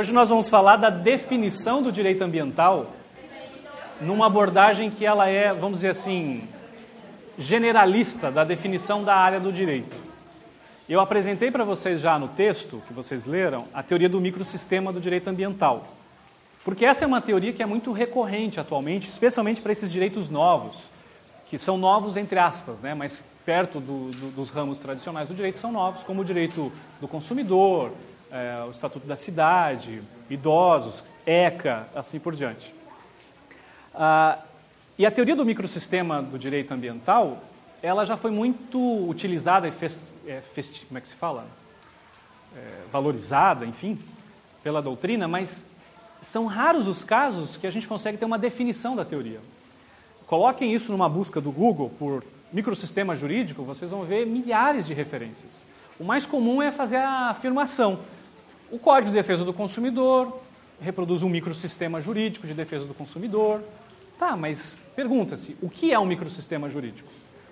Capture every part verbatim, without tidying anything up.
Hoje nós vamos falar da definição do direito ambiental numa abordagem que ela é, vamos dizer assim, generalista da definição da área do direito. Eu apresentei para vocês já no texto, que vocês leram, a teoria do microsistema do direito ambiental. Porque essa é uma teoria que é muito recorrente atualmente, especialmente para esses direitos novos, que são novos entre aspas, né? Mas perto do, do, dos ramos tradicionais do direito são novos, como o direito do consumidor, é, o Estatuto da Cidade, idosos, ECA, assim por diante. Ah, e a teoria do microsistema do direito ambiental, ela já foi muito utilizada e fest, é, festi, como é que se fala? É, valorizada, enfim, pela doutrina, mas são raros os casos que a gente consegue ter uma definição da teoria. Coloquem isso numa busca do Google por microsistema jurídico, vocês vão ver milhares de referências. O mais comum é fazer a afirmação. O Código de Defesa do Consumidor reproduz um microsistema jurídico de defesa do consumidor. Tá, mas pergunta-se, o que é um microsistema jurídico?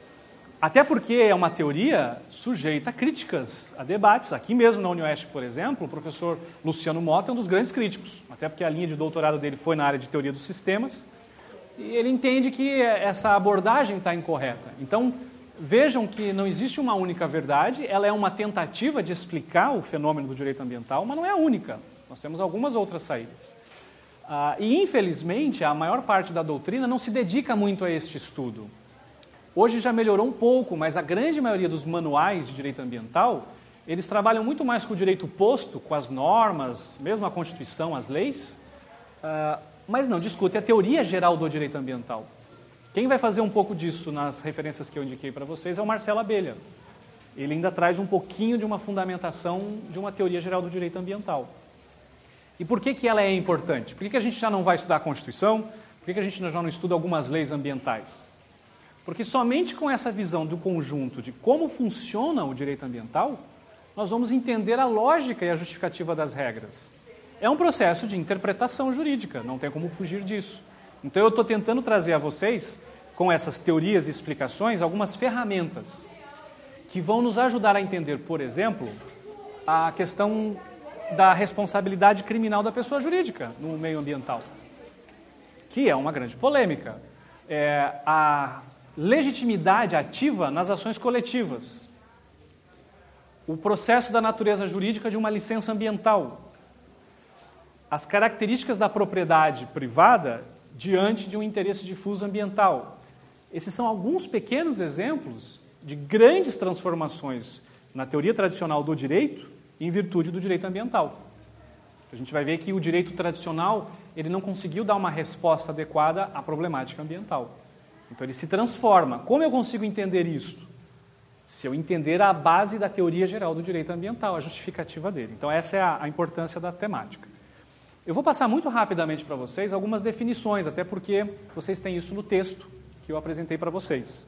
Até porque é uma teoria sujeita a críticas, a debates. Aqui mesmo na Unioeste, por exemplo, o professor Luciano Mota é um dos grandes críticos, até porque a linha de doutorado dele foi na área de teoria dos sistemas, e ele entende que essa abordagem está incorreta. Então, vejam que não existe uma única verdade, ela é uma tentativa de explicar o fenômeno do direito ambiental, mas não é a única. Nós temos algumas outras saídas. Ah, e, infelizmente, a maior parte da doutrina não se dedica muito a este estudo. Hoje já melhorou um pouco, mas a grande maioria dos manuais de direito ambiental, eles trabalham muito mais com o direito posto, com as normas, mesmo a Constituição, as leis, uh, mas não discutem a teoria geral do direito ambiental. Quem vai fazer um pouco disso nas referências que eu indiquei para vocês é o Marcelo Abelha. Ele ainda traz um pouquinho de uma fundamentação de uma teoria geral do direito ambiental. E por que que ela é importante? Por que que a gente já não vai estudar a Constituição? Por que que a gente já não estuda algumas leis ambientais? Porque somente com essa visão do conjunto de como funciona o direito ambiental, nós vamos entender a lógica e a justificativa das regras. É um processo de interpretação jurídica, não tem como fugir disso. Então eu estou tentando trazer a vocês, com essas teorias e explicações, algumas ferramentas que vão nos ajudar a entender, por exemplo, a questão da responsabilidade criminal da pessoa jurídica no meio ambiental, que é uma grande polêmica. É, a legitimidade ativa nas ações coletivas, o processo da natureza jurídica de uma licença ambiental, as características da propriedade privada diante de um interesse difuso ambiental. Esses são alguns pequenos exemplos de grandes transformações na teoria tradicional do direito em virtude do direito ambiental. A gente vai ver que o direito tradicional ele não conseguiu dar uma resposta adequada à problemática ambiental. Então ele se transforma. Como eu consigo entender isso? Se eu entender a base da teoria geral do direito ambiental, a justificativa dele. Então essa é a, a importância da temática. Eu vou passar muito rapidamente para vocês algumas definições, até porque vocês têm isso no texto que eu apresentei para vocês.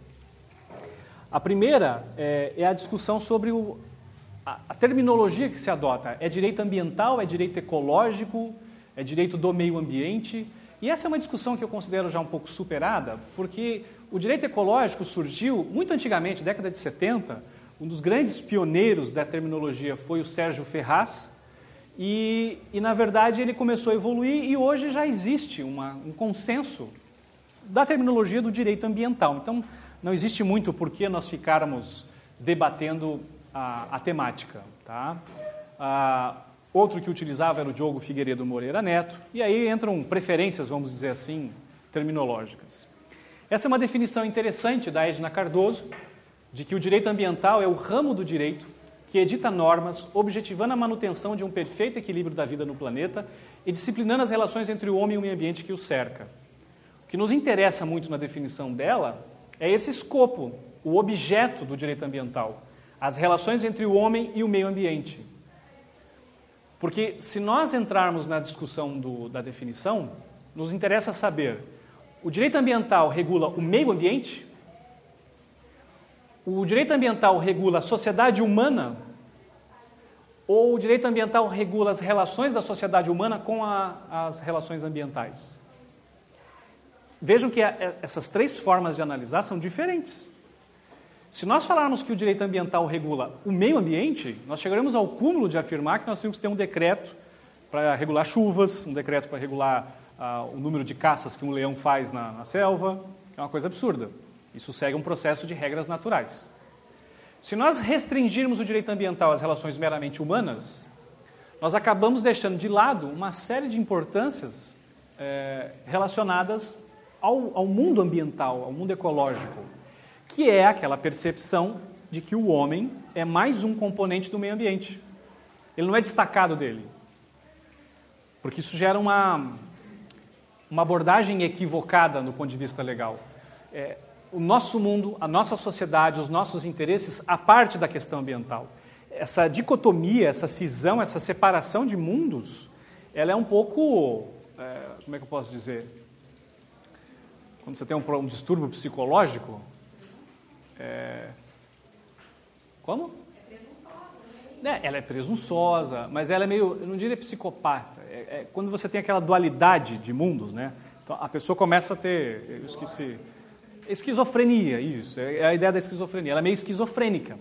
A primeira é, é a discussão sobre o, a, a terminologia que se adota. É direito ambiental, é direito ecológico, é direito do meio ambiente. E essa é uma discussão que eu considero já um pouco superada, porque o direito ecológico surgiu muito antigamente, década de setenta, um dos grandes pioneiros da terminologia foi o Sérgio Ferraz, e, e na verdade ele começou a evoluir e hoje já existe uma, um consenso da terminologia do direito ambiental. Então não existe muito por que nós ficarmos debatendo a, a temática, tá? Ah, Outro que utilizava era o Diogo Figueiredo Moreira Neto, e aí entram preferências, vamos dizer assim, terminológicas. Essa é uma definição interessante da Edna Cardoso, de que o direito ambiental é o ramo do direito que edita normas, objetivando a manutenção de um perfeito equilíbrio da vida no planeta e disciplinando as relações entre o homem e o meio ambiente que o cerca. O que nos interessa muito na definição dela é esse escopo, o objeto do direito ambiental, as relações entre o homem e o meio ambiente. Porque se nós entrarmos na discussão do, da definição, nos interessa saber, o direito ambiental regula o meio ambiente? O direito ambiental regula a sociedade humana? Ou o direito ambiental regula as relações da sociedade humana com a, as relações ambientais? Vejam que a, essas três formas de analisar são diferentes. Se nós falarmos que o direito ambiental regula o meio ambiente, nós chegaremos ao cúmulo de afirmar que nós temos que ter um decreto para regular chuvas, um decreto para regular ah, o número de caças que um leão faz na, na selva. É uma coisa absurda. Isso segue um processo de regras naturais. Se nós restringirmos o direito ambiental às relações meramente humanas, nós acabamos deixando de lado uma série de importâncias é, relacionadas ao, ao mundo ambiental, ao mundo ecológico, que é aquela percepção de que o homem é mais um componente do meio ambiente. Ele não é destacado dele. Porque isso gera uma, uma abordagem equivocada no ponto de vista legal. É, o nosso mundo, a nossa sociedade, os nossos interesses, a parte da questão ambiental. Essa dicotomia, essa cisão, essa separação de mundos, ela é um pouco, é, como é que eu posso dizer? Quando você tem um, um distúrbio psicológico, é, como? É presunçosa. É, ela é presunçosa, mas ela é meio, eu não diria psicopata, é, é quando você tem aquela dualidade de mundos, né? Então a pessoa começa a ter, eu esqueci, esquizofrenia, isso, é a ideia da esquizofrenia, ela é meio esquizofrênica.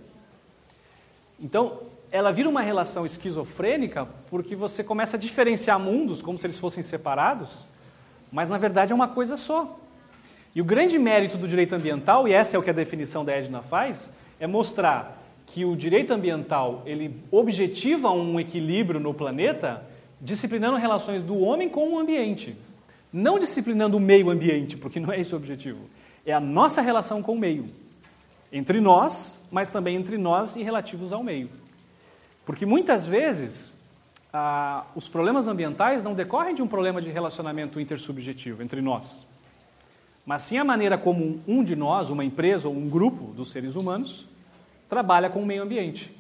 Então, ela vira uma relação esquizofrênica porque você começa a diferenciar mundos como se eles fossem separados, mas na verdade é uma coisa só. E o grande mérito do direito ambiental, e essa é o que a definição da Edna faz, é mostrar que o direito ambiental ele objetiva um equilíbrio no planeta, disciplinando relações do homem com o ambiente. Não disciplinando o meio ambiente, porque não é esse o objetivo. É a nossa relação com o meio. Entre nós, mas também entre nós e relativos ao meio. Porque muitas vezes ah, os problemas ambientais não decorrem de um problema de relacionamento intersubjetivo entre nós, mas sim a maneira como um de nós, uma empresa ou um grupo dos seres humanos, trabalha com o meio ambiente.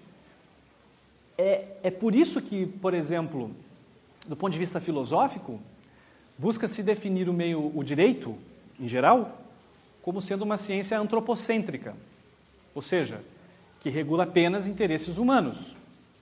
É, é por isso que, por exemplo, do ponto de vista filosófico, busca-se definir o meio, o direito, em geral, como sendo uma ciência antropocêntrica, ou seja, que regula apenas interesses humanos.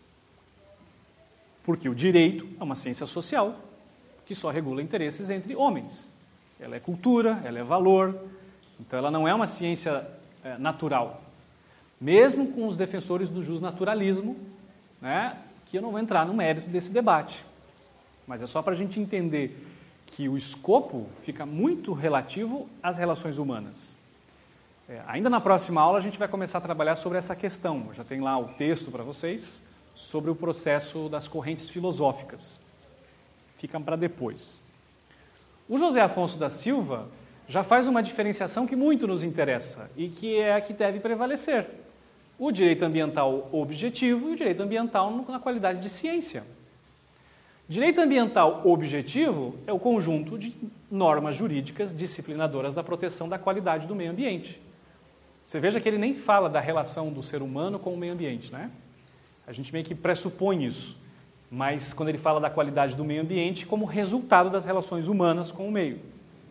Porque o direito é uma ciência social que só regula interesses entre homens. Ela é cultura, ela é valor, então ela não é uma ciência é, natural. Mesmo com os defensores do justnaturalismo, né, que eu não vou entrar no mérito desse debate, mas é só para a gente entender que o escopo fica muito relativo às relações humanas. É, ainda na próxima aula a gente vai começar a trabalhar sobre essa questão. Eu já tem lá o texto para vocês sobre o processo das correntes filosóficas. Fica para depois. O José Afonso da Silva já faz uma diferenciação que muito nos interessa e que é a que deve prevalecer. O direito ambiental objetivo e o direito ambiental na qualidade de ciência. Direito ambiental objetivo é o conjunto de normas jurídicas disciplinadoras da proteção da qualidade do meio ambiente. Você veja que ele nem fala da relação do ser humano com o meio ambiente, né? A gente meio que pressupõe isso, mas quando ele fala da qualidade do meio ambiente como resultado das relações humanas com o meio.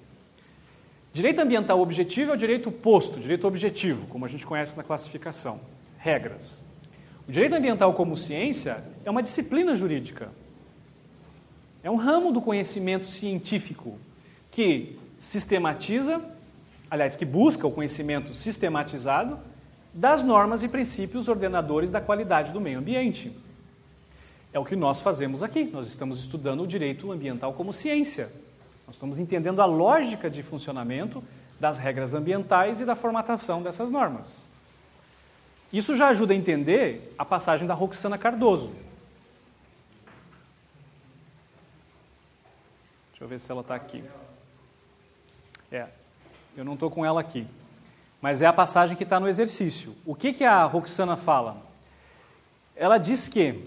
Direito ambiental objetivo é o direito posto, direito objetivo, como a gente conhece na classificação, regras. O direito ambiental como ciência é uma disciplina jurídica. É um ramo do conhecimento científico que sistematiza, aliás, que busca o conhecimento sistematizado das normas e princípios ordenadores da qualidade do meio ambiente. É o que nós fazemos aqui. Nós estamos estudando o direito ambiental como ciência. Nós estamos entendendo a lógica de funcionamento das regras ambientais e da formatação dessas normas. Isso já ajuda a entender a passagem da Roxana Cardoso. Deixa eu ver se ela está aqui. É, eu não estou com ela aqui. Mas é a passagem que está no exercício. O que, que a Roxana fala? Ela diz que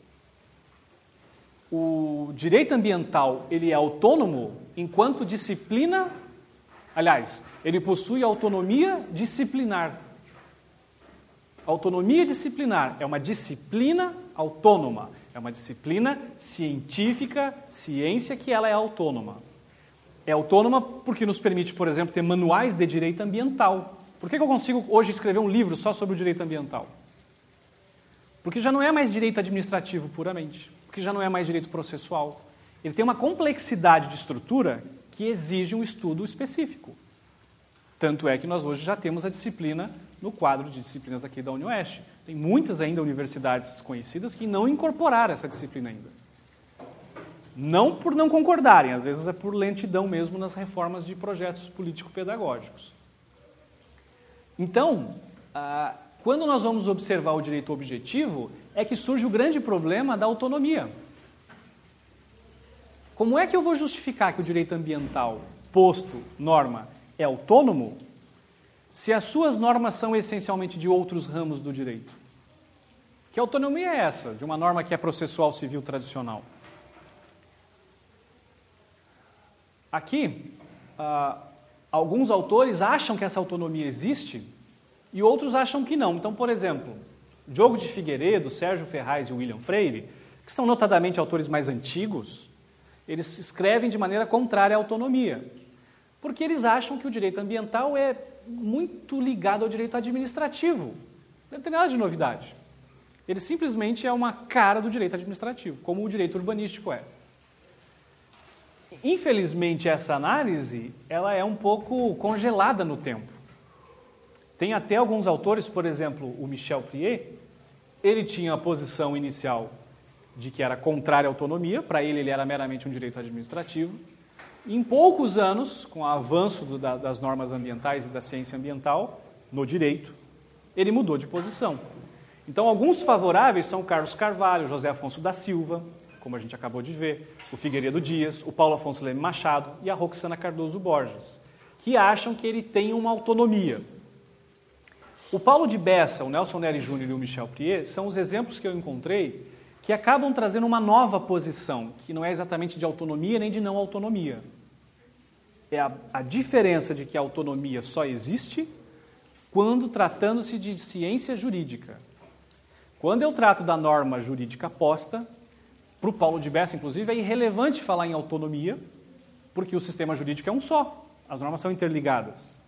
o direito ambiental ele é autônomo enquanto disciplina, aliás, ele possui autonomia disciplinar. Autonomia disciplinar é uma disciplina autônoma, é uma disciplina científica, ciência que ela é autônoma. É autônoma porque nos permite, por exemplo, ter manuais de direito ambiental. Por que eu consigo hoje escrever um livro só sobre o direito ambiental? Porque já não é mais direito administrativo puramente, porque já não é mais direito processual. Ele tem uma complexidade de estrutura que exige um estudo específico. Tanto é que nós hoje já temos a disciplina no quadro de disciplinas aqui da UniOeste. Tem muitas ainda universidades conhecidas que não incorporaram essa disciplina ainda. Não por não concordarem, às vezes é por lentidão mesmo nas reformas de projetos político-pedagógicos. Então, ah, quando nós vamos observar o direito objetivo, é que surge o grande problema da autonomia. Como é que eu vou justificar que o direito ambiental, posto, norma, é autônomo, se as suas normas são essencialmente de outros ramos do direito? Que autonomia é essa, de uma norma que é processual civil tradicional? Aqui, ah, alguns autores acham que essa autonomia existe e outros acham que não. Então, por exemplo, Diogo de Figueiredo, Sérgio Ferraz e William Freire, que são notadamente autores mais antigos, eles escrevem de maneira contrária à autonomia, porque eles acham que o direito ambiental é muito ligado ao direito administrativo. Não tem nada de novidade. Ele simplesmente é uma cara do direito administrativo, como o direito urbanístico é. Infelizmente, essa análise ela é um pouco congelada no tempo. Tem até alguns autores, por exemplo, o Michel Priet, ele tinha a posição inicial de que era contrária à autonomia, para ele ele era meramente um direito administrativo. Em poucos anos, com o avanço do, da, das normas ambientais e da ciência ambiental no direito, ele mudou de posição. Então, alguns favoráveis são o Carlos Carvalho, José Afonso da Silva, como a gente acabou de ver, o Figueiredo Dias, o Paulo Afonso Leme Machado e a Roxana Cardoso Borges, que acham que ele tem uma autonomia. O Paulo de Bessa, o Nelson Nery Júnior e o Michel Priet são os exemplos que eu encontrei que acabam trazendo uma nova posição, que não é exatamente de autonomia nem de não autonomia. É a, a diferença de que a autonomia só existe quando tratando-se de ciência jurídica. Quando eu trato da norma jurídica posta, para o Paulo de Bessa, inclusive, é irrelevante falar em autonomia, porque o sistema jurídico é um só, as normas são interligadas.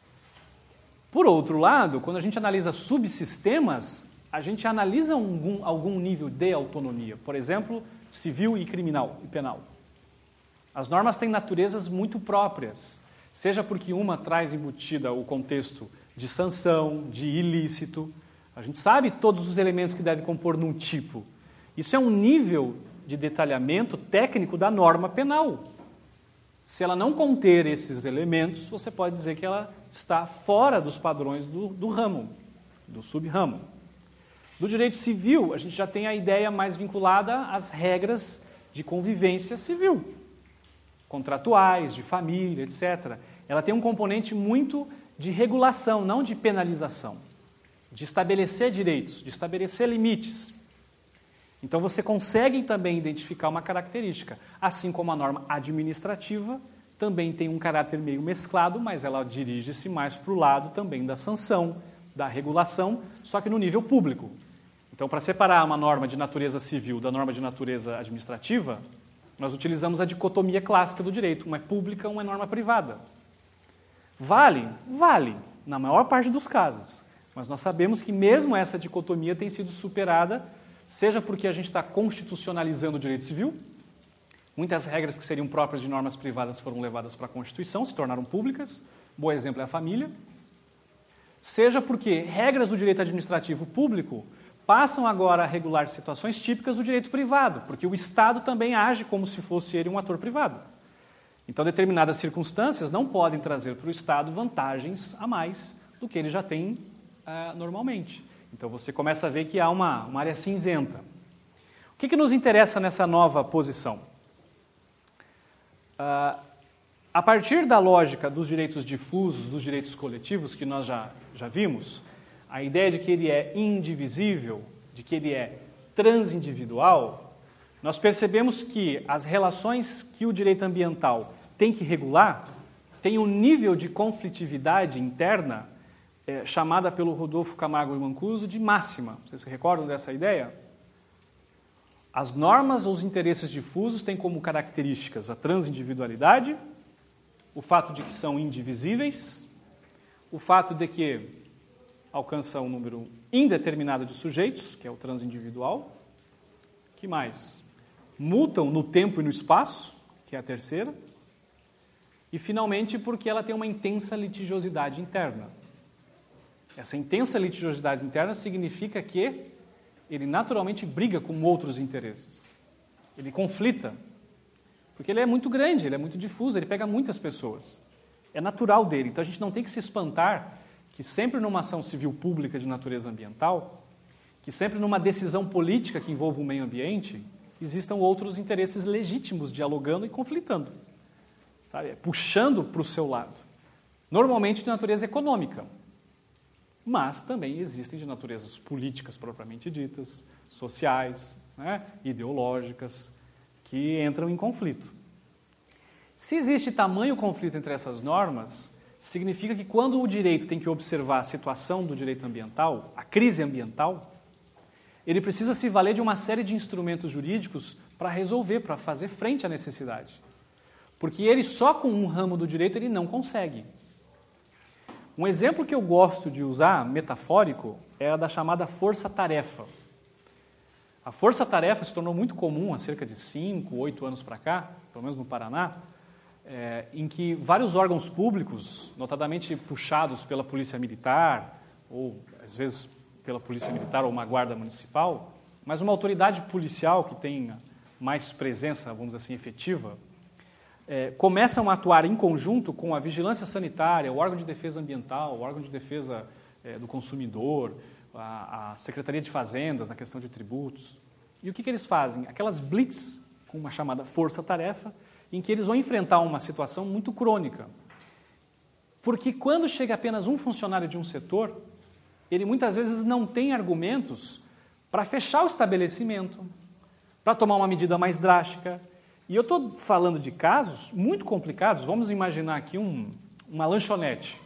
Por outro lado, quando a gente analisa subsistemas, a gente analisa algum, algum nível de autonomia, por exemplo, civil e criminal e penal. As normas têm naturezas muito próprias, seja porque uma traz embutida o contexto de sanção, de ilícito. A gente sabe todos os elementos que deve compor num tipo. Isso é um nível de detalhamento técnico da norma penal. Se ela não conter esses elementos, você pode dizer que ela está fora dos padrões do, do ramo, do sub-ramo. Do direito civil, a gente já tem a ideia mais vinculada às regras de convivência civil, contratuais, de família, etcétera. Ela tem um componente muito de regulação, não de penalização, de estabelecer direitos, de estabelecer limites. Então você consegue também identificar uma característica, assim como a norma administrativa também tem um caráter meio mesclado, mas ela dirige-se mais para o lado também da sanção, da regulação, só que no nível público. Então, para separar uma norma de natureza civil da norma de natureza administrativa, nós utilizamos a dicotomia clássica do direito, uma é pública, uma é norma privada. Vale? Vale, na maior parte dos casos. Mas nós sabemos que mesmo essa dicotomia tem sido superada, seja porque a gente está constitucionalizando o direito civil, muitas regras que seriam próprias de normas privadas foram levadas para a Constituição, se tornaram públicas, bom exemplo é a família, seja porque regras do direito administrativo público passam agora a regular situações típicas do direito privado, porque o Estado também age como se fosse ele um ator privado. Então, determinadas circunstâncias não podem trazer para o Estado vantagens a mais do que ele já tem uh, normalmente. Então, você começa a ver que há uma, uma área cinzenta. O que, que nos interessa nessa nova posição? Uh, a partir da lógica dos direitos difusos, dos direitos coletivos, que nós já, já vimos, a ideia de que ele é indivisível, de que ele é transindividual, nós percebemos que as relações que o direito ambiental tem que regular tem um nível de conflitividade interna é, chamada pelo Rodolfo Camargo e Mancuso de máxima. Vocês se recordam dessa ideia? As normas ou os interesses difusos têm como características a transindividualidade, o fato de que são indivisíveis, o fato de que alcança um número indeterminado de sujeitos, que é o transindividual. Que mais? Mutam no tempo e no espaço, que é a terceira. E, finalmente, porque ela tem uma intensa litigiosidade interna. Essa intensa litigiosidade interna significa que ele naturalmente briga com outros interesses. Ele conflita. Porque ele é muito grande, ele é muito difuso, ele pega muitas pessoas. É natural dele. Então a gente não tem que se espantar que sempre numa ação civil pública de natureza ambiental, que sempre numa decisão política que envolva o meio ambiente, existam outros interesses legítimos dialogando e conflitando, sabe? Puxando para o seu lado. Normalmente de natureza econômica, mas também existem de naturezas políticas propriamente ditas, sociais, né, ideológicas, que entram em conflito. Se existe tamanho conflito entre essas normas, significa que quando o direito tem que observar a situação do direito ambiental, a crise ambiental, ele precisa se valer de uma série de instrumentos jurídicos para resolver, para fazer frente à necessidade. Porque ele só com um ramo do direito ele não consegue. Um exemplo que eu gosto de usar, metafórico, é a da chamada força-tarefa. A força-tarefa se tornou muito comum há cerca de cinco, oito anos para cá, pelo menos no Paraná, é, em que vários órgãos públicos, notadamente puxados pela Polícia Militar, ou às vezes pela Polícia Militar ou uma guarda municipal, mas uma autoridade policial que tenha mais presença, vamos dizer assim, efetiva, é, começam a atuar em conjunto com a vigilância sanitária, o órgão de defesa ambiental, o órgão de defesa é, do consumidor, a, a Secretaria de Fazendas na questão de tributos. E o que, que eles fazem? Aquelas blitz, com uma chamada força-tarefa, em que eles vão enfrentar uma situação muito crônica. Porque quando chega apenas um funcionário de um setor, ele muitas vezes não tem argumentos para fechar o estabelecimento, para tomar uma medida mais drástica. E eu estou falando de casos muito complicados. Vamos imaginar aqui um, uma lanchonete.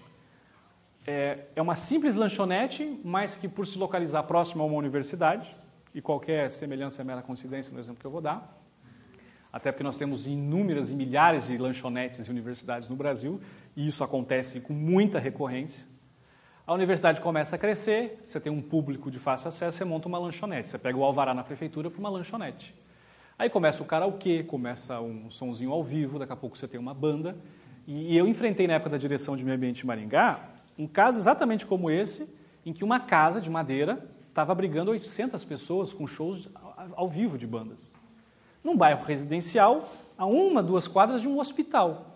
É, é uma simples lanchonete, mas que por se localizar próximo a uma universidade, e qualquer semelhança é mera coincidência no exemplo que eu vou dar, até porque nós temos inúmeras e milhares de lanchonetes e universidades no Brasil, e isso acontece com muita recorrência. A universidade começa a crescer, você tem um público de fácil acesso, você monta uma lanchonete, você pega o alvará na prefeitura para uma lanchonete. Aí começa o karaokê, começa um sonzinho ao vivo, daqui a pouco você tem uma banda. E eu enfrentei na época da direção de meio ambiente em Maringá um caso exatamente como esse, em que uma casa de madeira estava abrigando oitocentas pessoas com shows ao vivo de bandas. Num bairro residencial, a uma, duas quadras de um hospital.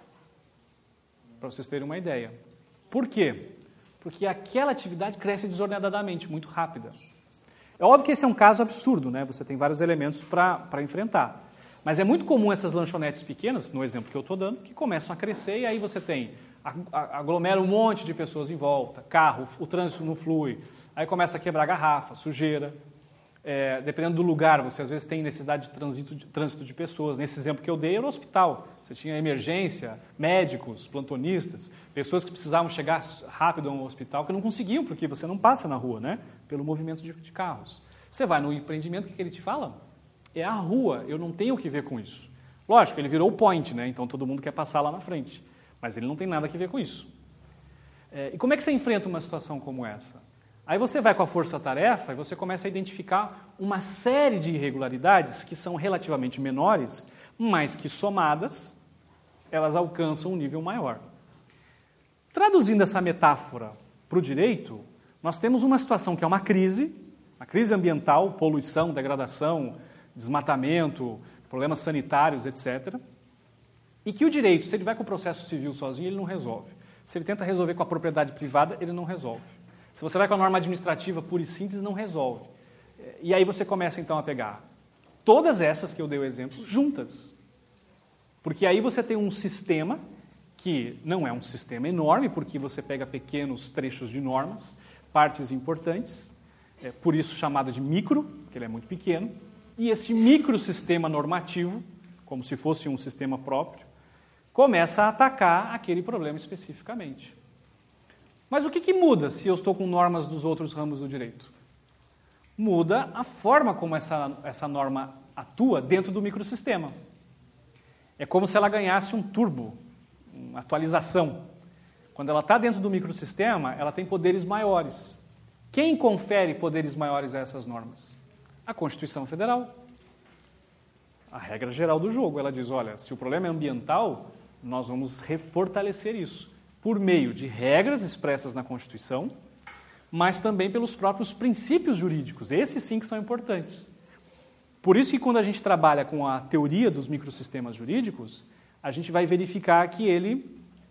Para vocês terem uma ideia. Por quê? Porque aquela atividade cresce desordenadamente, muito rápida. É óbvio que esse é um caso absurdo, né? Você tem vários elementos para enfrentar. Mas é muito comum essas lanchonetes pequenas, no exemplo que eu estou dando, que começam a crescer e aí você tem, aglomera um monte de pessoas em volta, carro, o trânsito não flui, aí começa a quebrar garrafa, sujeira. É, dependendo do lugar, você às vezes tem necessidade de trânsito, de trânsito de pessoas. Nesse exemplo que eu dei, era o hospital. Você tinha emergência, médicos, plantonistas, pessoas que precisavam chegar rápido a um hospital que não conseguiam, porque você não passa na rua, né? Pelo movimento de, de carros. Você vai no empreendimento, o que, que ele te fala? É a rua, eu não tenho o que ver com isso. Lógico, ele virou o point, né? Então todo mundo quer passar lá na frente, mas ele não tem nada a ver com isso. É, e como é que você enfrenta uma situação como essa? Aí você vai com a força-tarefa e você começa a identificar uma série de irregularidades que são relativamente menores, mas que somadas, elas alcançam um nível maior. Traduzindo essa metáfora para o direito, nós temos uma situação que é uma crise, uma crise ambiental, poluição, degradação, desmatamento, problemas sanitários, etcétera. E que o direito, se ele vai com o processo civil sozinho, ele não resolve. Se ele tenta resolver com a propriedade privada, ele não resolve. Se você vai com a norma administrativa pura e simples, não resolve. E aí você começa, então, a pegar todas essas que eu dei o exemplo juntas. Porque aí você tem um sistema que não é um sistema enorme, porque você pega pequenos trechos de normas, partes importantes, é por isso chamado de micro, porque ele é muito pequeno, e esse microsistema normativo, como se fosse um sistema próprio, começa a atacar aquele problema especificamente. Mas o que, que muda se eu estou com normas dos outros ramos do direito? Muda a forma como essa, essa norma atua dentro do microsistema. É como se ela ganhasse um turbo, uma atualização. Quando ela está dentro do microsistema, ela tem poderes maiores. Quem confere poderes maiores a essas normas? A Constituição Federal. A regra geral do jogo. Ela diz, olha, se o problema é ambiental, nós vamos refortalecer isso por meio de regras expressas na Constituição, mas também pelos próprios princípios jurídicos. Esses sim que são importantes. Por isso que quando a gente trabalha com a teoria dos microsistemas jurídicos, a gente vai verificar que ele,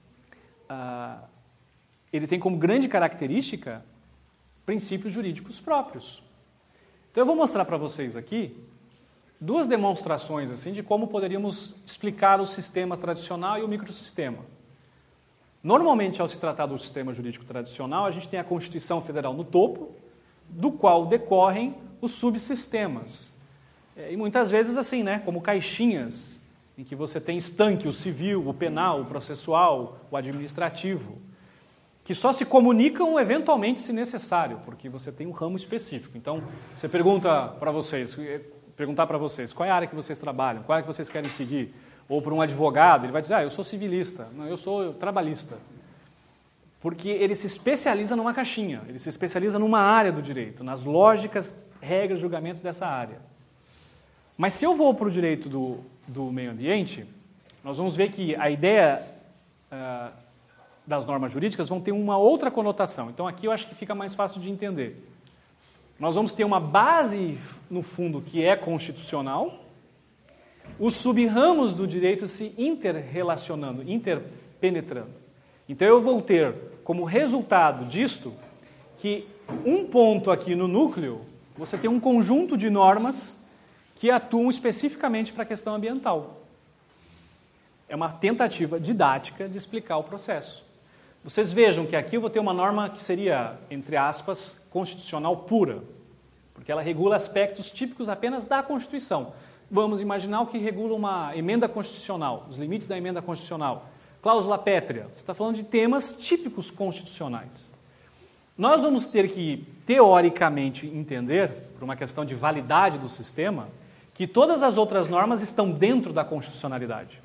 uh, ele tem como grande característica princípios jurídicos próprios. Então eu vou mostrar para vocês aqui duas demonstrações assim, de como poderíamos explicar o sistema tradicional e o microsistema. Normalmente, ao se tratar do sistema jurídico tradicional, a gente tem a Constituição Federal no topo, do qual decorrem os subsistemas. E muitas vezes assim, né, como caixinhas, em que você tem estanque, o civil, o penal, o processual, o administrativo, que só se comunicam eventualmente se necessário, porque você tem um ramo específico. Então, você pergunta para vocês, perguntar para vocês, qual é a área que vocês trabalham, qual é a que vocês querem seguir? Ou para um advogado, ele vai dizer, ah, eu sou civilista, não, eu sou trabalhista. Porque ele se especializa numa caixinha, ele se especializa numa área do direito, nas lógicas, regras, julgamentos dessa área. Mas se eu vou para o direito do, do meio ambiente, nós vamos ver que a ideia uh, das normas jurídicas vão ter uma outra conotação. Então aqui eu acho que fica mais fácil de entender. Nós vamos ter uma base, no fundo, que é constitucional, os sub-ramos do direito se interrelacionando, interpenetrando. Então eu vou ter como resultado disto que um ponto aqui no núcleo, você tem um conjunto de normas que atuam especificamente para a questão ambiental. É uma tentativa didática de explicar o processo. Vocês vejam que aqui eu vou ter uma norma que seria, entre aspas, constitucional pura, porque ela regula aspectos típicos apenas da Constituição. Vamos imaginar o que regula uma emenda constitucional, os limites da emenda constitucional. Cláusula pétrea, você está falando de temas típicos constitucionais. Nós vamos ter que, teoricamente, entender, por uma questão de validade do sistema, que todas as outras normas estão dentro da constitucionalidade.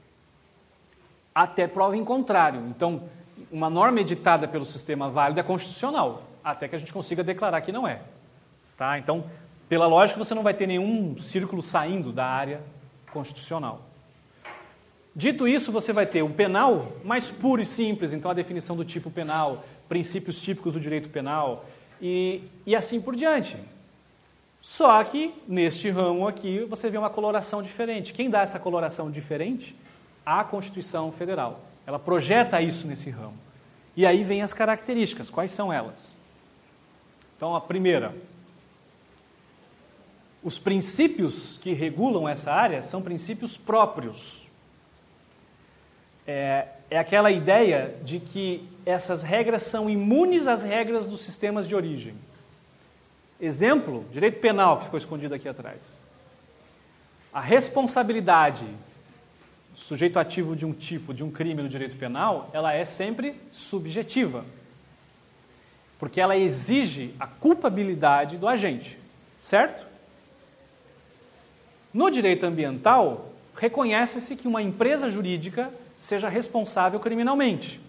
Até prova em contrário. Então, uma norma editada pelo sistema válido é constitucional, até que a gente consiga declarar que não é. Tá? Então, pela lógica, você não vai ter nenhum círculo saindo da área constitucional. Dito isso, você vai ter o penal mais puro e simples, então a definição do tipo penal, princípios típicos do direito penal e, e assim por diante. Só que, neste ramo aqui, você vê uma coloração diferente. Quem dá essa coloração diferente? A Constituição Federal. Ela projeta isso nesse ramo. E aí vem as características. Quais são elas? Então, a primeira. Os princípios que regulam essa área são princípios próprios. É, é aquela ideia de que essas regras são imunes às regras dos sistemas de origem. Exemplo, direito penal, que ficou escondido aqui atrás. A responsabilidade do sujeito ativo de um tipo, de um crime no direito penal, ela é sempre subjetiva. Porque ela exige a culpabilidade do agente, certo? No direito ambiental, reconhece-se que uma empresa jurídica seja responsável criminalmente.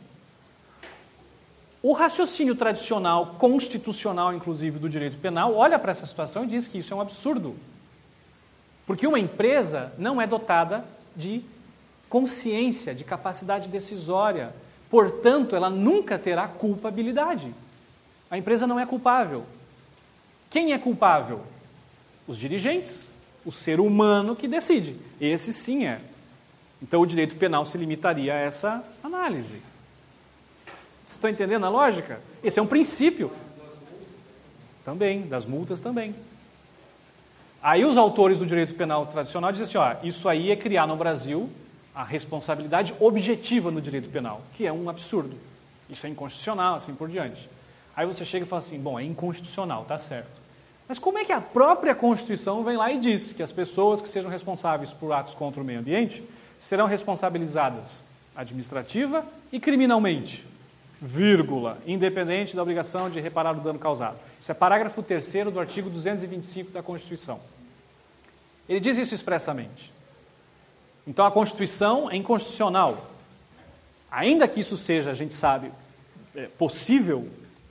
O raciocínio tradicional, constitucional, inclusive, do direito penal, olha para essa situação e diz que isso é um absurdo. Porque uma empresa não é dotada de consciência, de capacidade decisória. Portanto, ela nunca terá culpabilidade. A empresa não é culpável. Quem é culpável? Os dirigentes, o ser humano que decide. Esse sim é. Então, o direito penal se limitaria a essa análise. Vocês estão entendendo a lógica? Esse é um princípio. Também, das multas também. Aí os autores do direito penal tradicional dizem assim, ó, isso aí é criar no Brasil a responsabilidade objetiva no direito penal, que é um absurdo. Isso é inconstitucional, assim por diante. Aí você chega e fala assim, bom, é inconstitucional, tá certo. Mas como é que a própria Constituição vem lá e diz que as pessoas que sejam responsáveis por atos contra o meio ambiente serão responsabilizadas administrativa e criminalmente? Vírgula, independente da obrigação de reparar o dano causado. Isso é parágrafo terceiro do artigo duzentos e vinte e cinco da Constituição. Ele diz isso expressamente. Então a Constituição é inconstitucional. Ainda que isso seja, a gente sabe, é, possível,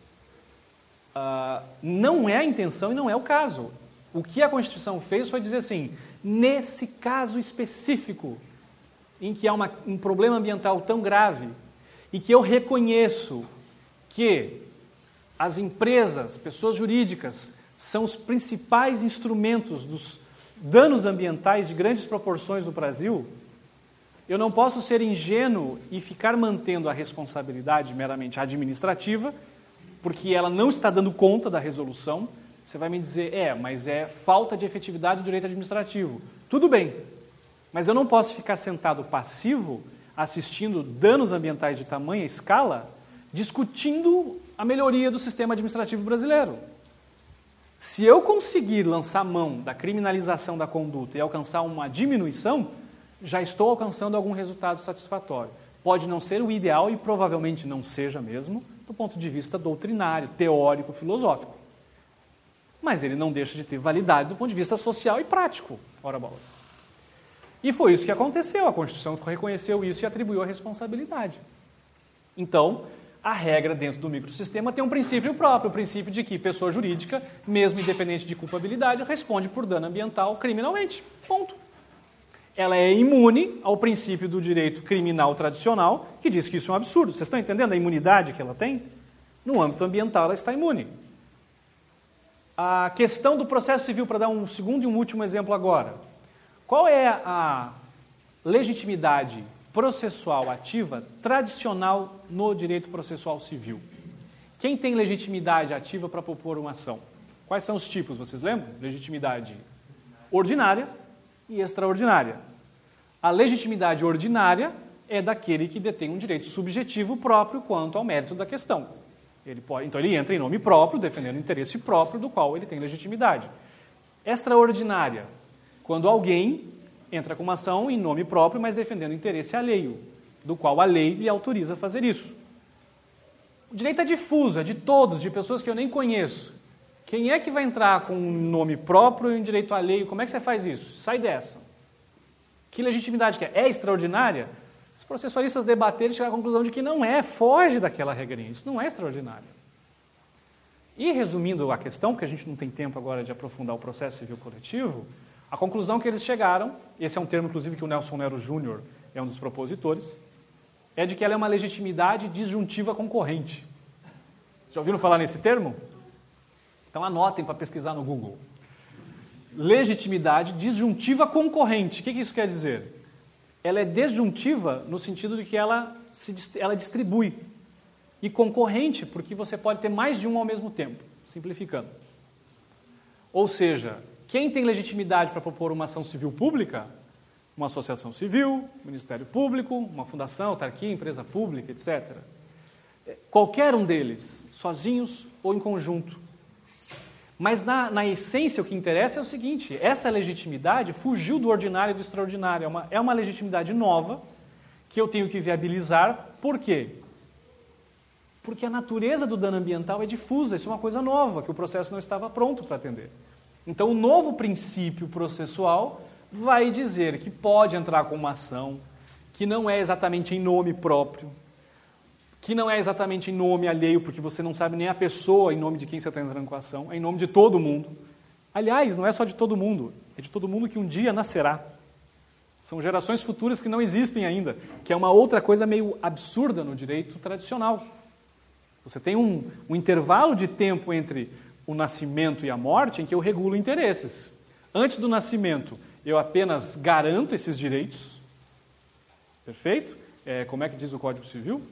uh, não é a intenção e não é o caso. O que a Constituição fez foi dizer assim, nesse caso específico, em que há uma, um problema ambiental tão grave, e que eu reconheço que as empresas, pessoas jurídicas, são os principais instrumentos dos, danos ambientais de grandes proporções no Brasil, eu não posso ser ingênuo e ficar mantendo a responsabilidade meramente administrativa, porque ela não está dando conta da resolução. Você vai me dizer, é, mas é falta de efetividade do direito administrativo. Tudo bem, mas eu não posso ficar sentado passivo, assistindo danos ambientais de tamanha escala, discutindo a melhoria do sistema administrativo brasileiro. Se eu conseguir lançar mão da criminalização da conduta e alcançar uma diminuição, já estou alcançando algum resultado satisfatório. Pode não ser o ideal e provavelmente não seja mesmo, do ponto de vista doutrinário, teórico, filosófico. Mas ele não deixa de ter validade do ponto de vista social e prático, ora bolas. E foi isso que aconteceu, a Constituição reconheceu isso e atribuiu a responsabilidade. Então, a regra dentro do microsistema tem um princípio próprio, o princípio de que pessoa jurídica, mesmo independente de culpabilidade, responde por dano ambiental criminalmente. Ponto. Ela é imune ao princípio do direito criminal tradicional, que diz que isso é um absurdo. Vocês estão entendendo a imunidade que ela tem? No âmbito ambiental, ela está imune. A questão do processo civil, para dar um segundo e um último exemplo agora. Qual é a legitimidade processual ativa tradicional no direito processual civil? Quem tem legitimidade ativa para propor uma ação? Quais são os tipos, vocês lembram? Legitimidade ordinária e extraordinária. A legitimidade ordinária é daquele que detém um direito subjetivo próprio quanto ao mérito da questão. Ele pode, então ele entra em nome próprio, defendendo o interesse próprio do qual ele tem legitimidade. Extraordinária, quando alguém entra com uma ação em nome próprio, mas defendendo o interesse alheio, do qual a lei lhe autoriza a fazer isso. O direito é difuso, é de todos, de pessoas que eu nem conheço. Quem é que vai entrar com um nome próprio e um direito alheio? Como é que você faz isso? Sai dessa. Que legitimidade que é? É extraordinária? Os processualistas debaterem e chegaram à conclusão de que não é, foge daquela regrinha. Isso não é extraordinário. E resumindo a questão, porque a gente não tem tempo agora de aprofundar o processo civil coletivo, a conclusão que eles chegaram, esse é um termo inclusive que o Nelson Nero Júnior é um dos propositores, é de que ela é uma legitimidade disjuntiva concorrente. Vocês já ouviram falar nesse termo? Então anotem para pesquisar no Google. Legitimidade disjuntiva concorrente. O que isso quer dizer? Ela é desjuntiva no sentido de que ela, se, ela distribui. E concorrente porque você pode ter mais de um ao mesmo tempo, simplificando. Ou seja, quem tem legitimidade para propor uma ação civil pública? Uma associação civil, Ministério Público, uma fundação, autarquia, empresa pública, etcétera. Qualquer um deles, sozinhos ou em conjunto. Mas na, na essência o que interessa é o seguinte, essa legitimidade fugiu do ordinário e do extraordinário. É uma, é uma legitimidade nova que eu tenho que viabilizar. Por quê? Porque a natureza do dano ambiental é difusa, isso é uma coisa nova, que o processo não estava pronto para atender. Então, o novo princípio processual vai dizer que pode entrar com uma ação que não é exatamente em nome próprio, que não é exatamente em nome alheio, porque você não sabe nem a pessoa em nome de quem você está entrando com a ação, é em nome de todo mundo. Aliás, não é só de todo mundo, é de todo mundo que um dia nascerá. São gerações futuras que não existem ainda, que é uma outra coisa meio absurda no direito tradicional. Você tem um, um intervalo de tempo entre o nascimento e a morte em que eu regulo interesses. Antes do nascimento, eu apenas garanto esses direitos. Perfeito? É, como é que diz o Código Civil?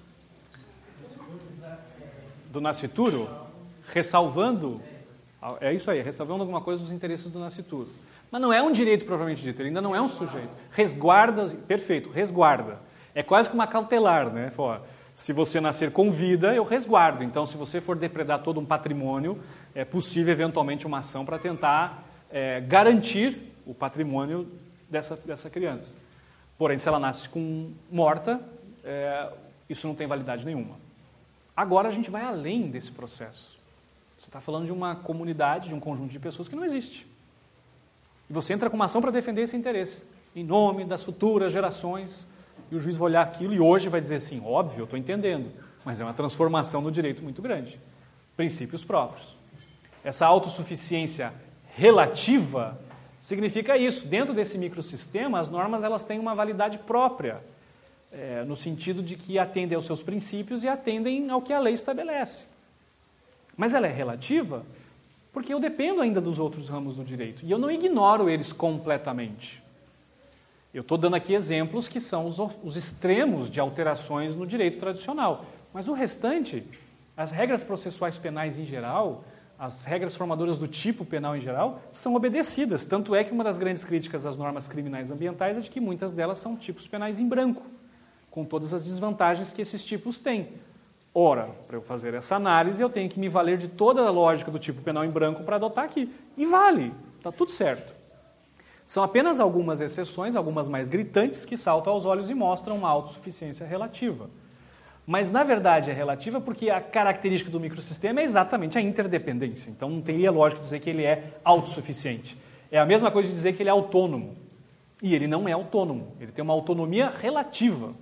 Do nascituro? Ressalvando, é isso aí, ressalvando alguma coisa dos interesses do nascituro. Mas não é um direito propriamente dito, ele ainda não é um sujeito. Resguarda, perfeito, resguarda. É quase que uma cautelar, né? Fala, se você nascer com vida, eu resguardo. Então, se você for depredar todo um patrimônio, é possível, eventualmente, uma ação para tentar é, garantir o patrimônio dessa, dessa criança. Porém, se ela nasce com morta, é, isso não tem validade nenhuma. Agora, a gente vai além desse processo. Você está falando de uma comunidade, de um conjunto de pessoas que não existe. E você entra com uma ação para defender esse interesse, em nome das futuras gerações. E o juiz vai olhar aquilo e hoje vai dizer assim, óbvio, eu estou entendendo, mas é uma transformação no direito muito grande. Princípios próprios. Essa autossuficiência relativa significa isso. Dentro desse microsistema, as normas elas têm uma validade própria, é, no sentido de que atendem aos seus princípios e atendem ao que a lei estabelece. Mas ela é relativa Porque eu dependo ainda dos outros ramos do direito e eu não ignoro eles completamente. Eu estou dando aqui exemplos que são os, os extremos de alterações no direito tradicional. Mas o restante, as regras processuais penais em geral, as regras formadoras do tipo penal em geral, são obedecidas. Tanto é que uma das grandes críticas às normas criminais ambientais é de que muitas delas são tipos penais em branco, com todas as desvantagens que esses tipos têm. Ora, para eu fazer essa análise, eu tenho que me valer de toda a lógica do tipo penal em branco para adotar aqui. E vale, está tudo certo. São apenas algumas exceções, algumas mais gritantes, que saltam aos olhos e mostram uma autossuficiência relativa. Mas, na verdade, é relativa porque a característica do microsistema é exatamente a interdependência. Então, não teria lógica dizer que ele é autossuficiente. É a mesma coisa de dizer que ele é autônomo. E ele não é autônomo. Ele tem uma autonomia relativa.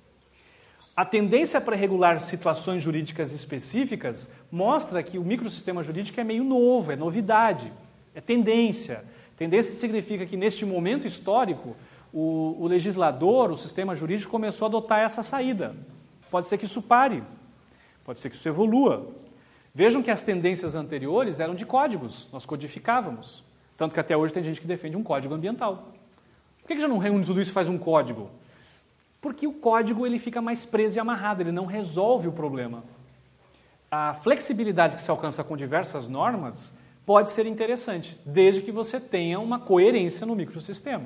A tendência para regular situações jurídicas específicas mostra que o microsistema jurídico é meio novo, é novidade, é tendência. Tendência significa que, neste momento histórico, o, o legislador, o sistema jurídico, começou a adotar essa saída. Pode ser que isso pare, pode ser que isso evolua. Vejam que as tendências anteriores eram de códigos, nós codificávamos. Tanto que até hoje tem gente que defende um código ambiental. Por que já não reúne tudo isso e faz um código? Porque o código ele fica mais preso e amarrado, ele não resolve o problema. A flexibilidade que se alcança com diversas normas pode ser interessante, desde que você tenha uma coerência no microsistema.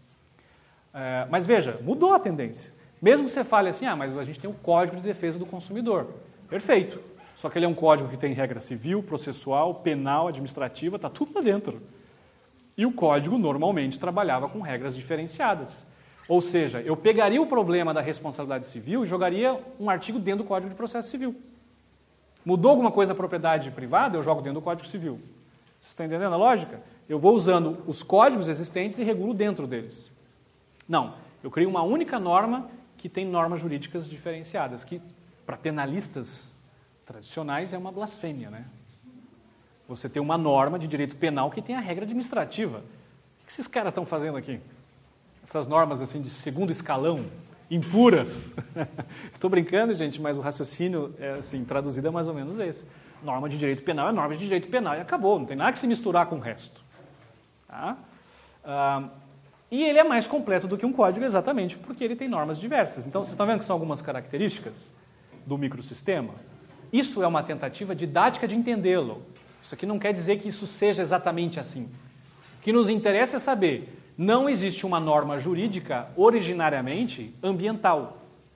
É, mas veja, mudou a tendência. Mesmo que você fale assim, ah, mas a gente tem o Código de Defesa do Consumidor. Perfeito. Só que ele é um código que tem regra civil, processual, penal, administrativa, está tudo lá dentro. E o código normalmente trabalhava com regras diferenciadas. Ou seja, eu pegaria o problema da responsabilidade civil e jogaria um artigo dentro do Código de Processo Civil. Mudou alguma coisa na propriedade privada, eu jogo dentro do Código Civil. Vocês estão entendendo a lógica? Eu vou usando os códigos existentes e regulo dentro deles. Não, eu crio uma única norma que tem normas jurídicas diferenciadas, que para penalistas tradicionais é uma blasfêmia, né? Você tem uma norma de direito penal que tem a regra administrativa. O que esses caras estão fazendo aqui? Essas normas assim de segundo escalão, impuras. Estou brincando, gente, mas o raciocínio é, assim, traduzido é mais ou menos esse. Norma de direito penal é norma de direito penal e acabou, não tem nada que se misturar com o resto. Tá? Ah, e ele é mais completo do que um código exatamente porque ele tem normas diversas. Então, vocês estão vendo que são algumas características do microsistema? Isso é uma tentativa didática de entendê-lo. Isso aqui não quer dizer que isso seja exatamente assim. O que nos interessa é saber, não existe uma norma jurídica originariamente ambiental.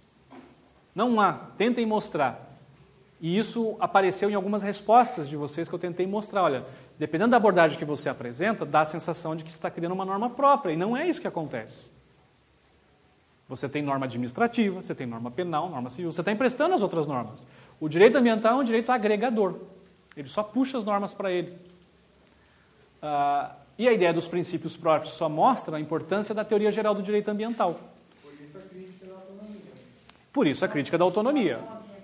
Não há. Tentem mostrar. E isso apareceu em algumas respostas de vocês que eu tentei mostrar. Olha, dependendo da abordagem que você apresenta, dá a sensação de que você está criando uma norma própria, e não é isso que acontece. Você tem norma administrativa, você tem norma penal, norma civil, você está emprestando as outras normas. O direito ambiental é um direito agregador. Ele só puxa as normas para ele. Ah, e a ideia dos princípios próprios só mostra a importância da teoria geral do direito ambiental. Por isso a crítica da autonomia. Por isso a crítica da autonomia.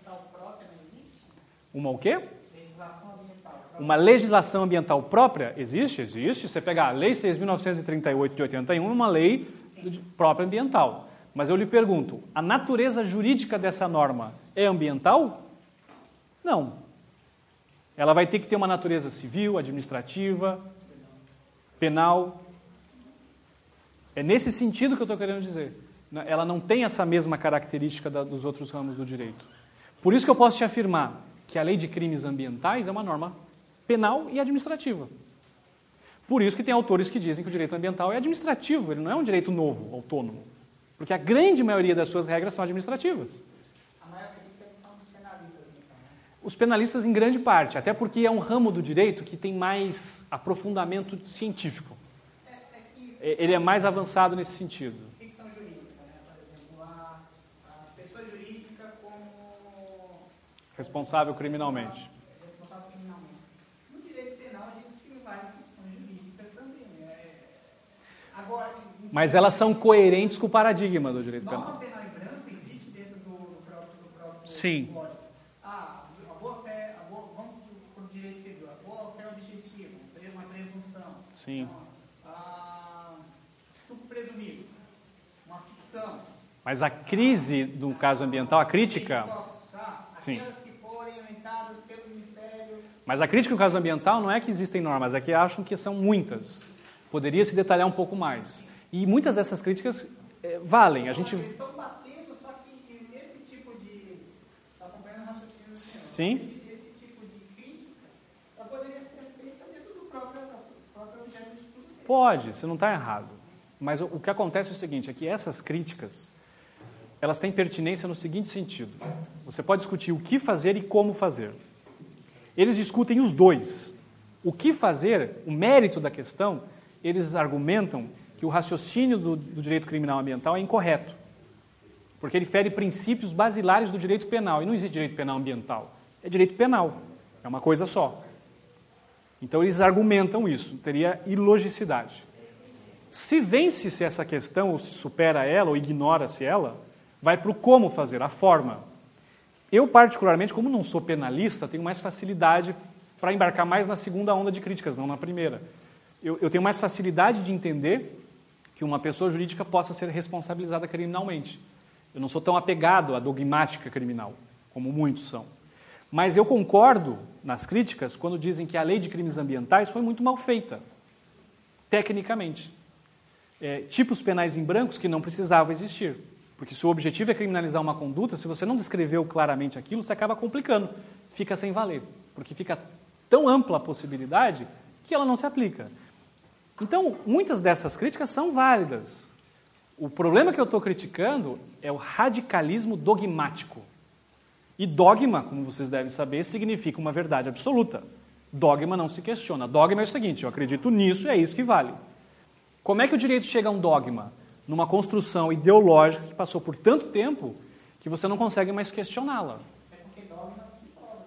Uma o quê? Legislação ambiental própria. Uma legislação ambiental própria? Existe? Existe. Você pegar a Lei seis mil novecentos e trinta e oito de oitenta e um, é uma lei própria ambiental. Mas eu lhe pergunto, a natureza jurídica dessa norma é ambiental? Não. Ela vai ter que ter uma natureza civil, administrativa, penal. É nesse sentido que eu estou querendo dizer. Ela não tem essa mesma característica da, dos outros ramos do direito. Por isso que eu posso te afirmar que a lei de crimes ambientais é uma norma penal e administrativa. Por isso que tem autores que dizem que o direito ambiental é administrativo, ele não é um direito novo, autônomo. Porque a grande maioria das suas regras são administrativas. A maior crítica são dos penalistas, então, né? Os penalistas em grande parte, até porque é um ramo do direito que tem mais aprofundamento científico. É, é que, Ele é mais avançado nesse sentido. ficção jurídica, né? Por exemplo, a, a pessoa jurídica como Responsável criminalmente. responsável criminalmente. No direito penal, a gente tem várias ficções jurídicas também. Né? Agora, Mas elas são coerentes com o paradigma do direito penal. norma penal em branco existe dentro do, do próprio, do próprio Sim. código. Ah, a boa-fé, a boa, vamos para o direito civil, a boa-fé objetiva, uma presunção. Sim. Então, ah, estupro presumido, uma ficção. Mas a crise do caso ambiental, a crítica... Tóxicos, ah, Sim. aquelas que forem aumentadas pelo Ministério... Mas a crítica no caso ambiental não é que existem normas, é que acham que são muitas. Poderia se detalhar um pouco mais. E muitas dessas críticas é, valem. A gente... Eles estão batendo, só que esse tipo de... Está acompanhando o raciocínio? Sim. Esse, esse tipo de crítica, ela poderia ser feita dentro do próprio, próprio objeto de estudo. Pode, você não está errado. Mas o, o que acontece é o seguinte, é que essas críticas, elas têm pertinência no seguinte sentido. Você pode discutir o que fazer e como fazer. Eles discutem os dois. O que fazer, o mérito da questão, eles argumentam que o raciocínio do, do direito criminal ambiental é incorreto, porque ele fere princípios basilares do direito penal, e não existe direito penal ambiental, é direito penal, é uma coisa só. Então eles argumentam isso, teria ilogicidade. Se vence-se essa questão, ou se supera ela, ou ignora-se ela, vai para o como fazer, a forma. Eu, particularmente, como não sou penalista, tenho mais facilidade para embarcar mais na segunda onda de críticas, não na primeira. Eu, eu tenho mais facilidade de entender que uma pessoa jurídica possa ser responsabilizada criminalmente. Eu não sou tão apegado à dogmática criminal, como muitos são. Mas eu concordo nas críticas quando dizem que a lei de crimes ambientais foi muito mal feita, tecnicamente. É, tipos penais em brancos que não precisavam existir. Porque se o objetivo é criminalizar uma conduta, se você não descreveu claramente aquilo, você acaba complicando, fica sem valer. Porque fica tão ampla a possibilidade que ela não se aplica. Então, muitas dessas críticas são válidas. O problema que eu estou criticando é o radicalismo dogmático. E dogma, como vocês devem saber, significa uma verdade absoluta. Dogma não se questiona. Dogma é o seguinte, eu acredito nisso e é isso que vale. Como é que o direito chega a um dogma? Numa construção ideológica que passou por tanto tempo que você não consegue mais questioná-la. É porque dogma não se prova.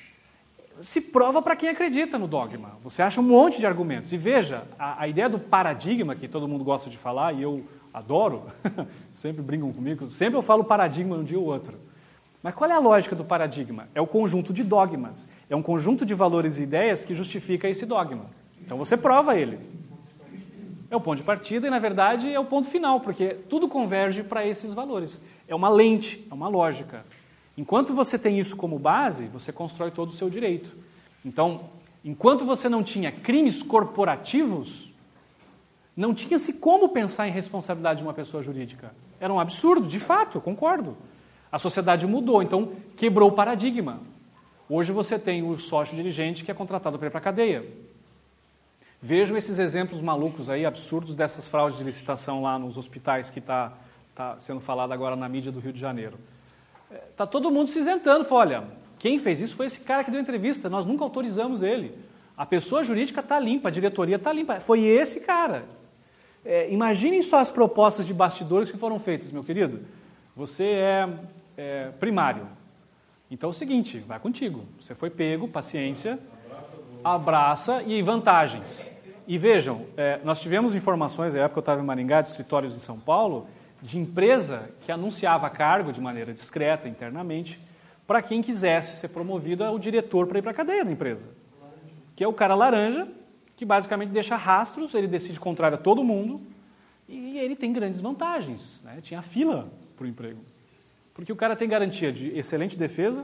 Se prova para quem acredita no dogma. Você acha um monte de argumentos. E veja, a, a ideia do paradigma, que todo mundo gosta de falar, e eu adoro, sempre brincam comigo, sempre eu falo paradigma um dia ou outro. Mas qual é a lógica do paradigma? É o conjunto de dogmas. É um conjunto de valores e ideias que justifica esse dogma. Então você prova ele. É o ponto de partida e, na verdade, é o ponto final, porque tudo converge para esses valores. É uma lente, é uma lógica. Enquanto você tem isso como base, você constrói todo o seu direito. Então, enquanto você não tinha crimes corporativos, não tinha-se como pensar em responsabilidade de uma pessoa jurídica. Era um absurdo, de fato, eu concordo. A sociedade mudou, então quebrou o paradigma. Hoje você tem o sócio dirigente que é contratado para ir para a cadeia. Vejam esses exemplos malucos aí, absurdos, dessas fraudes de licitação lá nos hospitais que está tá sendo falado agora na mídia do Rio de Janeiro. Está todo mundo se isentando. Fala, olha, quem fez isso foi esse cara que deu entrevista, nós nunca autorizamos ele. A pessoa jurídica está limpa, a diretoria está limpa. Foi esse cara. É, imaginem só as propostas de bastidores que foram feitas, meu querido. Você é, é primário. Então é o seguinte, vai contigo. Você foi pego, paciência... abraça e vantagens. E vejam, é, nós tivemos informações, na época eu estava em Maringá, de escritórios em São Paulo, de empresa que anunciava cargo de maneira discreta, internamente, para quem quisesse ser promovido ao diretor para ir para a cadeia da empresa. Que é o cara laranja, que basicamente deixa rastros, ele decide contrário a todo mundo, e ele tem grandes vantagens. Né? Tinha fila para o emprego. Porque o cara tem garantia de excelente defesa,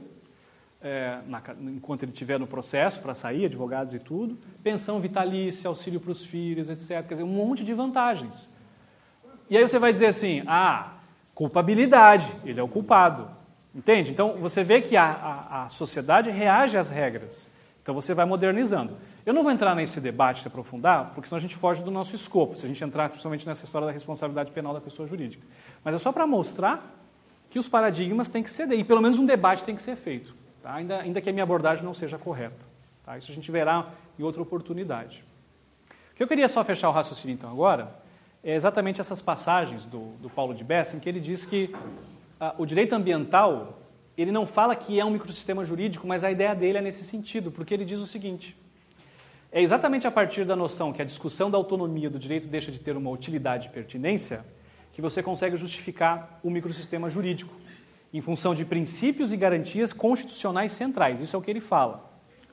É, na, enquanto ele estiver no processo para sair, advogados e tudo, pensão vitalícia, auxílio para os filhos, etcétera. Quer dizer, um monte de vantagens. E aí você vai dizer assim, ah, culpabilidade, ele é o culpado. Entende? Então, você vê que a, a, a sociedade reage às regras. Então, você vai modernizando. Eu não vou entrar nesse debate, se aprofundar, porque senão a gente foge do nosso escopo, se a gente entrar principalmente nessa história da responsabilidade penal da pessoa jurídica. Mas é só para mostrar que os paradigmas têm que ceder, e pelo menos um debate tem que ser feito. Tá? Ainda, ainda que a minha abordagem não seja correta. Tá? Isso a gente verá em outra oportunidade. O que eu queria só fechar o raciocínio então agora é exatamente essas passagens do, do Paulo de Bessa, em que ele diz que ah, o direito ambiental, ele não fala que é um microsistema jurídico, mas a ideia dele é nesse sentido, porque ele diz o seguinte, é exatamente a partir da noção que a discussão da autonomia do direito deixa de ter uma utilidade e pertinência que você consegue justificar o microsistema jurídico, em função de princípios e garantias constitucionais centrais. Isso é o que ele fala.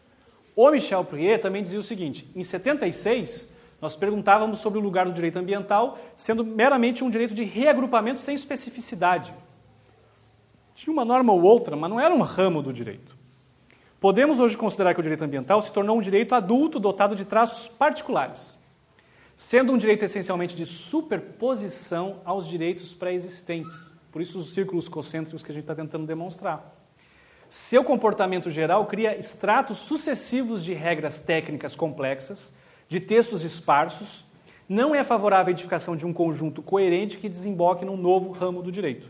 O Michel Priet também dizia o seguinte, em setenta e seis, nós perguntávamos sobre o lugar do direito ambiental, sendo meramente um direito de reagrupamento sem especificidade. Tinha uma norma ou outra, mas não era um ramo do direito. Podemos hoje considerar que o direito ambiental se tornou um direito adulto dotado de traços particulares, sendo um direito essencialmente de superposição aos direitos pré-existentes. Por isso os círculos concêntricos que a gente está tentando demonstrar. Seu comportamento geral cria estratos sucessivos de regras técnicas complexas, de textos esparsos, não é favorável à edificação de um conjunto coerente que desemboque num novo ramo do direito.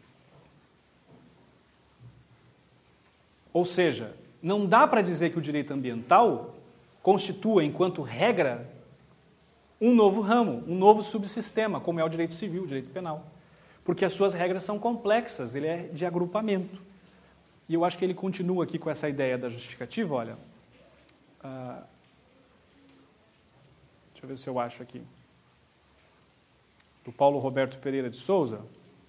Ou seja, não dá para dizer que o direito ambiental constitua, enquanto regra, um novo ramo, um novo subsistema, como é o direito civil, o direito penal. Porque as suas regras são complexas, ele é de agrupamento. E eu acho que ele continua aqui com essa ideia da justificativa, olha. Uh, deixa eu ver se eu acho aqui. Do Paulo Roberto Pereira de Souza.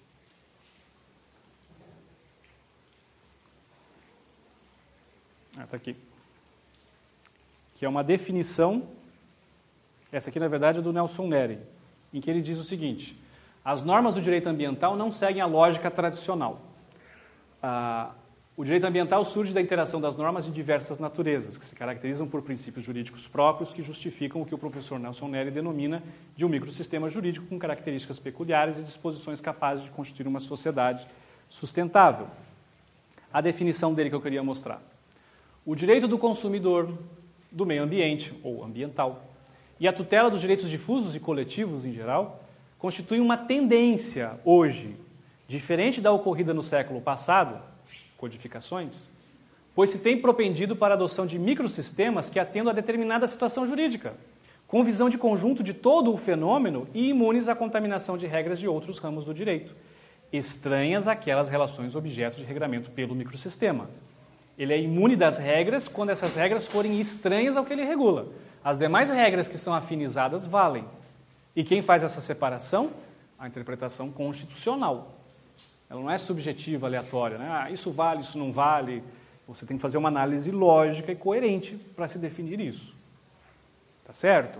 Ah, está aqui. Que é uma definição, essa aqui na verdade é do Nelson Neri, em que ele diz o seguinte: as normas do direito ambiental não seguem a lógica tradicional. Ah, o direito ambiental surge da interação das normas de diversas naturezas, que se caracterizam por princípios jurídicos próprios que justificam o que o professor Nelson Neri denomina de um microsistema jurídico com características peculiares e disposições capazes de constituir uma sociedade sustentável. A definição dele que eu queria mostrar. O direito do consumidor, do meio ambiente, ou ambiental, e a tutela dos direitos difusos e coletivos em geral, constituem uma tendência hoje, diferente da ocorrida no século passado, codificações, pois se tem propendido para a adoção de microsistemas que atendam a determinada situação jurídica, com visão de conjunto de todo o fenômeno e imunes à contaminação de regras de outros ramos do direito, estranhas àquelas relações objeto de regramento pelo microsistema. Ele é imune das regras quando essas regras forem estranhas ao que ele regula. As demais regras que são afinizadas valem. E quem faz essa separação? A interpretação constitucional. Ela não é subjetiva, aleatória, né? Ah, isso vale, isso não vale. Você tem que fazer uma análise lógica e coerente para se definir isso. Tá certo?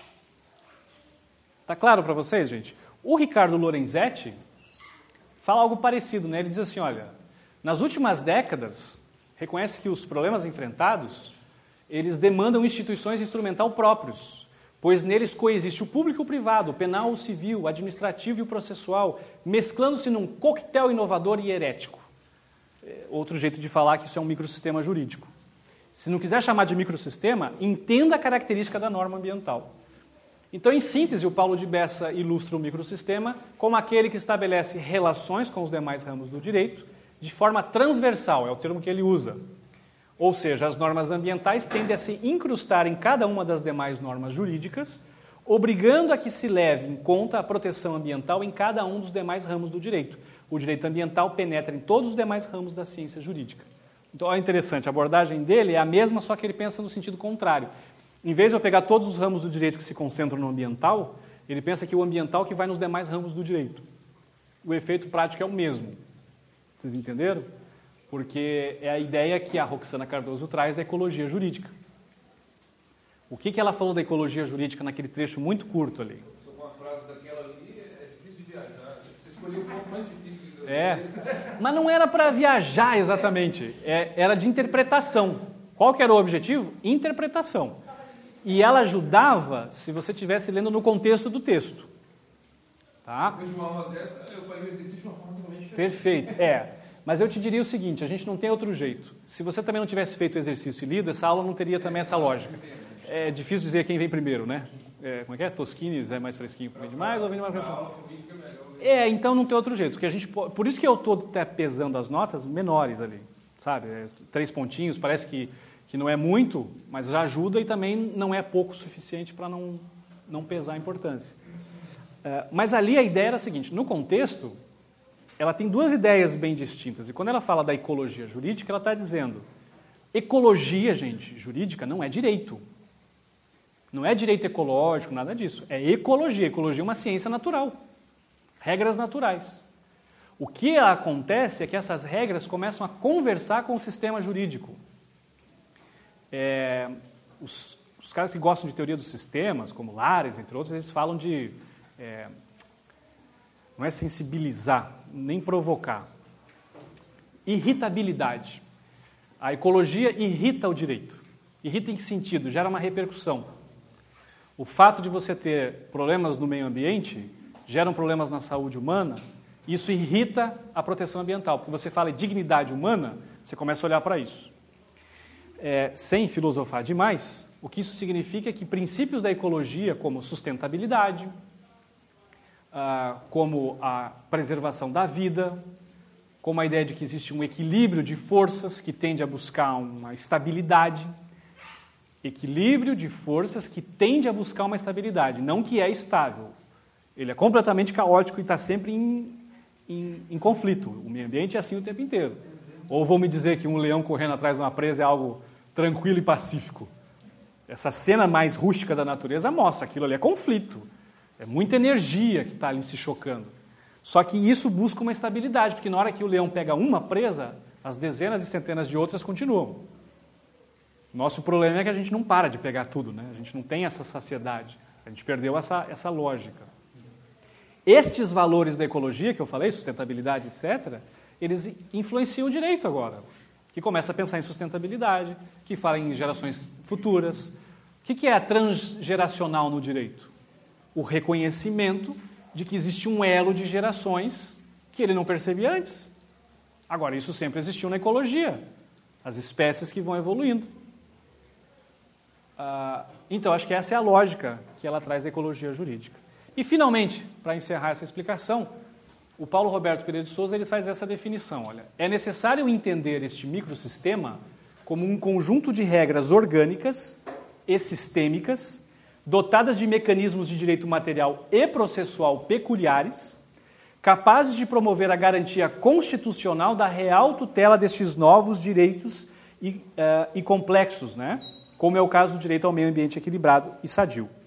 Tá claro para vocês, gente? O Ricardo Lorenzetti fala algo parecido, né? Ele diz assim, olha, nas últimas décadas, reconhece que os problemas enfrentados, eles demandam instituições instrumental próprios, pois neles coexiste o público e o privado, o penal, o civil, o administrativo e o processual, mesclando-se num coquetel inovador e herético. Outro jeito de falar que isso é um microsistema jurídico. Se não quiser chamar de microsistema, entenda a característica da norma ambiental. Então, em síntese, o Paulo de Bessa ilustra o microsistema como aquele que estabelece relações com os demais ramos do direito de forma transversal, é o termo que ele usa. Ou seja, as normas ambientais tendem a se incrustar em cada uma das demais normas jurídicas, obrigando a que se leve em conta a proteção ambiental em cada um dos demais ramos do direito. O direito ambiental penetra em todos os demais ramos da ciência jurídica. Então, é interessante, a abordagem dele é a mesma, só que ele pensa no sentido contrário. Em vez de eu pegar todos os ramos do direito que se concentram no ambiental, ele pensa que o ambiental que vai nos demais ramos do direito. O efeito prático é o mesmo. Vocês entenderam? Porque é a ideia que a Roxana Cardoso traz da ecologia jurídica. O que, que ela falou da ecologia jurídica naquele trecho muito curto ali? Sobre uma frase daquela ali, é difícil de viajar. Você escolheu um pouco mais difícil. Do é, mas não era para viajar exatamente, é, era de interpretação. Qual que era o objetivo? Interpretação. E ela ajudava se você estivesse lendo no contexto do texto. Tá? Depois de uma aula dessa, eu falei o exercício de uma forma totalmente diferente. Perfeito, é. Mas eu te diria o seguinte, a gente não tem outro jeito. Se você também não tivesse feito o exercício e lido, essa aula não teria também essa lógica. É difícil dizer quem vem primeiro, né? É, como é que é? Tosquines é mais fresquinho, vende mais ou vende mais fresquinho? É, então não tem outro jeito. Porque a gente, por isso que eu estou até pesando as notas menores ali, sabe? É, três pontinhos, parece que, que não é muito, mas já ajuda e também não é pouco o suficiente para não, não pesar a importância. É, mas ali a ideia era a seguinte, no contexto, ela tem duas ideias bem distintas. E quando ela fala da ecologia jurídica, ela está dizendo, ecologia, gente, jurídica não é direito. Não é direito ecológico, nada disso. É ecologia. Ecologia é uma ciência natural. Regras naturais. O que acontece é que essas regras começam a conversar com o sistema jurídico. É, os, os caras que gostam de teoria dos sistemas, como Lares, entre outros, eles falam de... É, não é sensibilizar, nem provocar. Irritabilidade. A ecologia irrita o direito. Irrita em que sentido? Gera uma repercussão. O fato de você ter problemas no meio ambiente geram problemas na saúde humana, isso irrita a proteção ambiental, porque você fala em dignidade humana, você começa a olhar para isso. É, sem filosofar demais, o que isso significa é que princípios da ecologia, como sustentabilidade, ah, como a preservação da vida, como a ideia de que existe um equilíbrio de forças que tende a buscar uma estabilidade, equilíbrio de forças que tende a buscar uma estabilidade, não que é estável. Ele é completamente caótico e está sempre em, em, em conflito. O meio ambiente é assim o tempo inteiro. Ou vão me dizer que um leão correndo atrás de uma presa é algo tranquilo e pacífico. Essa cena mais rústica da natureza mostra aquilo ali é conflito. É muita energia que está ali se chocando. Só que isso busca uma estabilidade, porque na hora que o leão pega uma presa, as dezenas e centenas de outras continuam. Nosso problema é que a gente não para de pegar tudo, né? A gente não tem essa saciedade. A gente perdeu essa, essa lógica. Estes valores da ecologia que eu falei, sustentabilidade, etcétera, eles influenciam o direito agora, que começa a pensar em sustentabilidade, que fala em gerações futuras. O que é transgeracional no direito? O reconhecimento de que existe um elo de gerações que ele não percebia antes. Agora, isso sempre existiu na ecologia, as espécies que vão evoluindo. Ah, então, acho que essa é a lógica que ela traz da ecologia jurídica. E, finalmente, para encerrar essa explicação, o Paulo Roberto Pereira de Souza ele faz essa definição. Olha, é necessário entender este microsistema como um conjunto de regras orgânicas e sistêmicas, dotadas de mecanismos de direito material e processual peculiares, capazes de promover a garantia constitucional da real tutela destes novos direitos e, uh, e complexos, né? Como é o caso do direito ao meio ambiente equilibrado e sadio.